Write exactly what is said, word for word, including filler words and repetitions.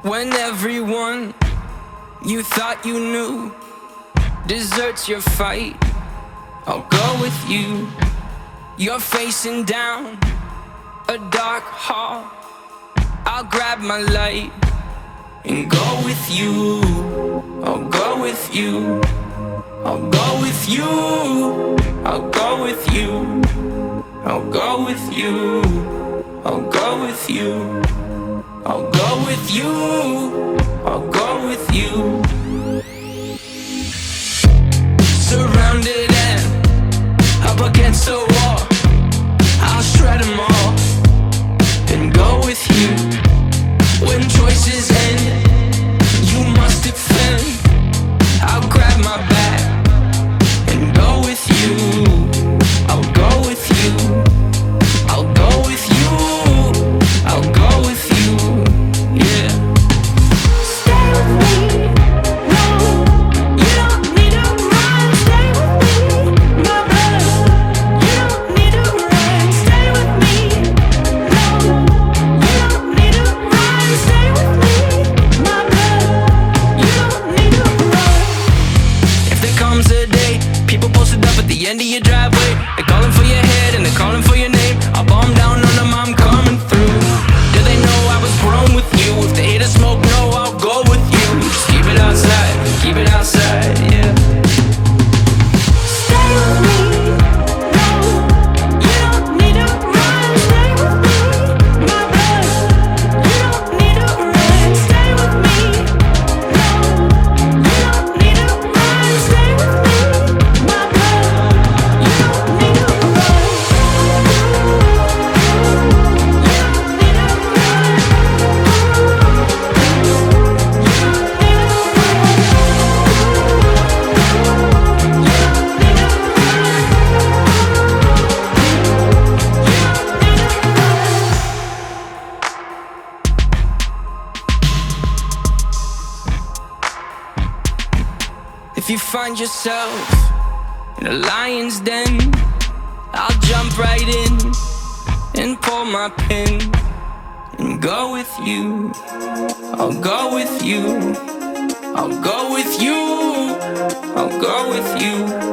When everyone you thought you knew deserts your fight, I'll go with you. You're facing down a dark hall, I'll grab my light and go with you. I'll go with you. I'll go with you. I'll go with you. I'll go with you. I'll go with you. I'll go with you. I'll go with you. Surrounded and up against the wall, I'll shred them all and go with you. When choices end, you must defend. I'll grab my back and go with you. I'll go with you. I'll go with you. I'll go with you. Yeah. Stay with me. No, you don't need to run. Stay with me, my brother. You don't need to run. Stay with me. No, you don't need to run. Stay with me, my brother. You don't need to run. If there comes a day, people posted up at the end of your driveway, they're calling for your head and they're calling for your name. I'll bomb down on them, I'm coming through. Do they know I was grown with you? If they hear the smoke, no, I'll go with you. Just keep it outside, keep it outside, yeah. Stay with me. No, you don't need to run. Stay with me, my brother. You don't need to run. Stay with me. No, you don't need to run. Stay with me, my brother. You don't need to run. If you find yourself in a lion's den, I'll jump right in and pull my pin and go with you. I'll go with you. I'll go with you. I'll go with you.